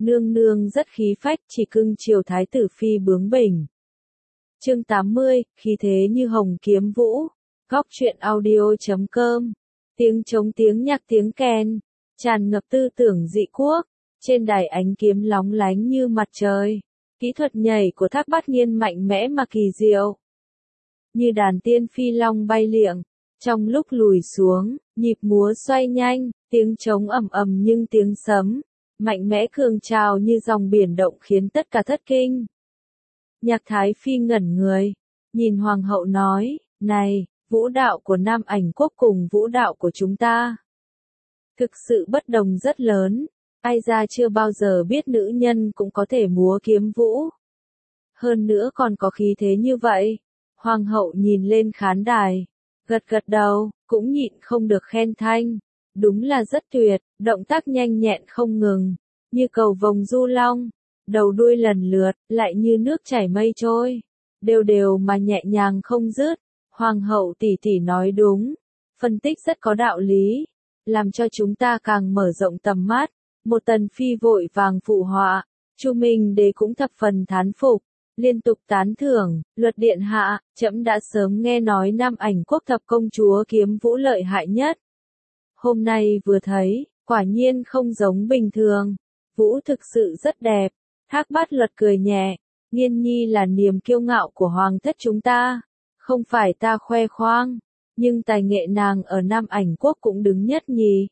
Nương nương rất khí phách, chỉ cưng chiều thái tử phi bướng bỉnh. Chương 80, khí thế như hồng kiếm vũ. Góc truyện audio.com. Tiếng trống, tiếng nhạc, tiếng kèn, tràn ngập tư tưởng dị quốc. Trên đài ánh kiếm lóng lánh như mặt trời. Kỹ thuật nhảy của Thác Bát Nghiên mạnh mẽ mà kỳ diệu. Như đàn tiên phi long bay liệng. Trong lúc lùi xuống, nhịp múa xoay nhanh, tiếng trống ầm ầm nhưng tiếng sấm mạnh mẽ cường trào như dòng biển động khiến tất cả thất kinh. Nhạc Thái Phi ngẩn người, nhìn Hoàng hậu nói, này, vũ đạo của Nam Ảnh Quốc cùng vũ đạo của chúng ta thực sự bất đồng rất lớn, ai ra chưa bao giờ biết nữ nhân cũng có thể múa kiếm vũ. Hơn nữa còn có khí thế như vậy. Hoàng hậu nhìn lên khán đài, gật gật đầu, cũng nhịn không được khen thanh. Đúng là rất tuyệt, động tác nhanh nhẹn không ngừng, như cầu vồng du long, đầu đuôi lần lượt, lại như nước chảy mây trôi, đều đều mà nhẹ nhàng không dứt. Hoàng hậu tỷ tỷ nói đúng, phân tích rất có đạo lý, làm cho chúng ta càng mở rộng tầm mắt. Một Tần phi vội vàng phụ họa, Chu Minh Đế cũng thập phần thán phục, liên tục tán thưởng, luật điện hạ, trẫm đã sớm nghe nói Nam Ảnh Quốc thập công chúa kiếm vũ lợi hại nhất. Hôm nay vừa thấy, quả nhiên không giống bình thường, vũ thực sự rất đẹp. Thác Bát Luật cười nhẹ, Nghiên nhi là niềm kiêu ngạo của hoàng thất chúng ta, không phải ta khoe khoang, nhưng tài nghệ nàng ở Nam Ảnh Quốc cũng đứng nhất nhì.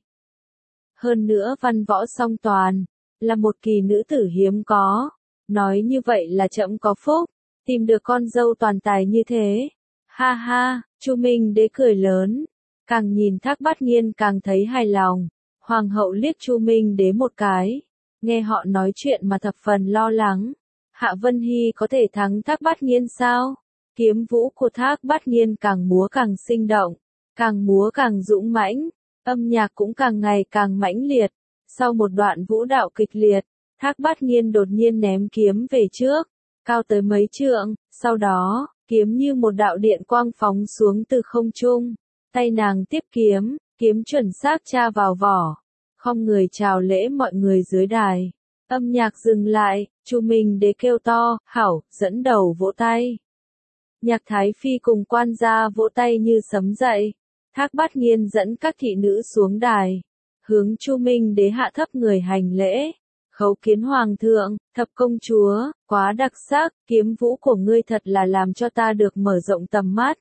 Hơn nữa văn võ song toàn, là một kỳ nữ tử hiếm có, nói như vậy là trẫm có phúc, tìm được con dâu toàn tài như thế. Ha ha, Chu Minh Đế cười lớn, càng nhìn Thác Bát Nghiên càng thấy hài lòng. Hoàng hậu liếc Chu Minh Đế một cái, nghe họ nói chuyện mà thập phần lo lắng. Hạ Vân Hy có thể thắng Thác Bát Nghiên sao? Kiếm vũ của Thác Bát Nghiên càng múa càng sinh động, càng múa càng dũng mãnh, âm nhạc cũng càng ngày càng mãnh liệt. Sau một đoạn vũ đạo kịch liệt, Thác Bát Nghiên đột nhiên ném kiếm về trước, cao tới mấy trượng, sau đó, kiếm như một đạo điện quang phóng xuống từ không trung. Tay nàng tiếp kiếm, kiếm chuẩn xác tra vào vỏ, không người chào lễ mọi người dưới đài. Âm nhạc dừng lại, Chu Minh Đế kêu to, hảo, dẫn đầu vỗ tay. Nhạc Thái Phi cùng quan gia vỗ tay như sấm dậy. Thác Bát Nghiên dẫn các thị nữ xuống đài, hướng Chu Minh Đế hạ thấp người hành lễ. Khấu kiến hoàng thượng, thập công chúa, quá đặc sắc, kiếm vũ của ngươi thật là làm cho ta được mở rộng tầm mắt.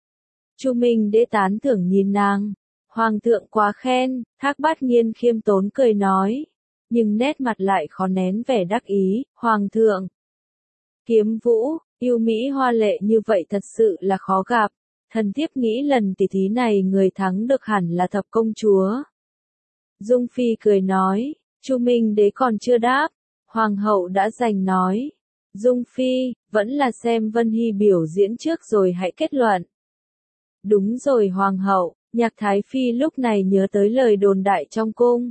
Chu Minh Đế tán thưởng nhìn nàng. Hoàng thượng quá khen, Thác Bát Nghiên khiêm tốn cười nói, nhưng nét mặt lại khó nén vẻ đắc ý. Hoàng thượng, kiếm vũ, yêu mỹ hoa lệ như vậy thật sự là khó gặp. Thần thiếp nghĩ lần tỷ thí này người thắng được hẳn là thập công chúa. Dung Phi cười nói, Chu Minh Đế còn chưa đáp, Hoàng hậu đã giành nói. Dung Phi, vẫn là xem Vân Hy biểu diễn trước rồi hãy kết luận. Đúng rồi Hoàng hậu. Nhạc Thái Phi lúc này nhớ tới lời đồn đại trong cung,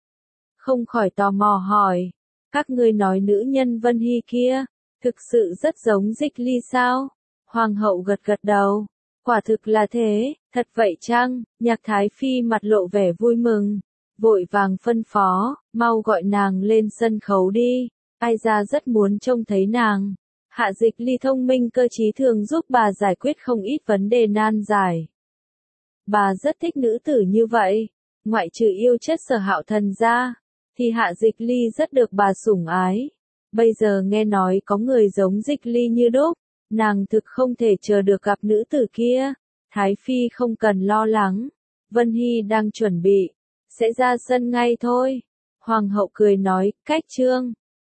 không khỏi tò mò hỏi, các ngươi nói nữ nhân Vân Hy kia, thực sự rất giống Dịch Ly sao? Hoàng hậu gật gật đầu, quả thực là thế, thật vậy chăng? Nhạc Thái Phi mặt lộ vẻ vui mừng, vội vàng phân phó, mau gọi nàng lên sân khấu đi, ai ra rất muốn trông thấy nàng. Hạ Dịch Ly thông minh cơ trí thường giúp bà giải quyết không ít vấn đề nan giải. Bà rất thích nữ tử như vậy, ngoại trừ yêu chất Sở Hạo Thần ra, thì Hạ Dịch Ly rất được bà sủng ái. Bây giờ nghe nói có người giống Dịch Ly như đúc, nàng thực không thể chờ được gặp nữ tử kia. Thái Phi không cần lo lắng, Vân Hy đang chuẩn bị, sẽ ra sân ngay thôi. Hoàng hậu cười nói, cách trương,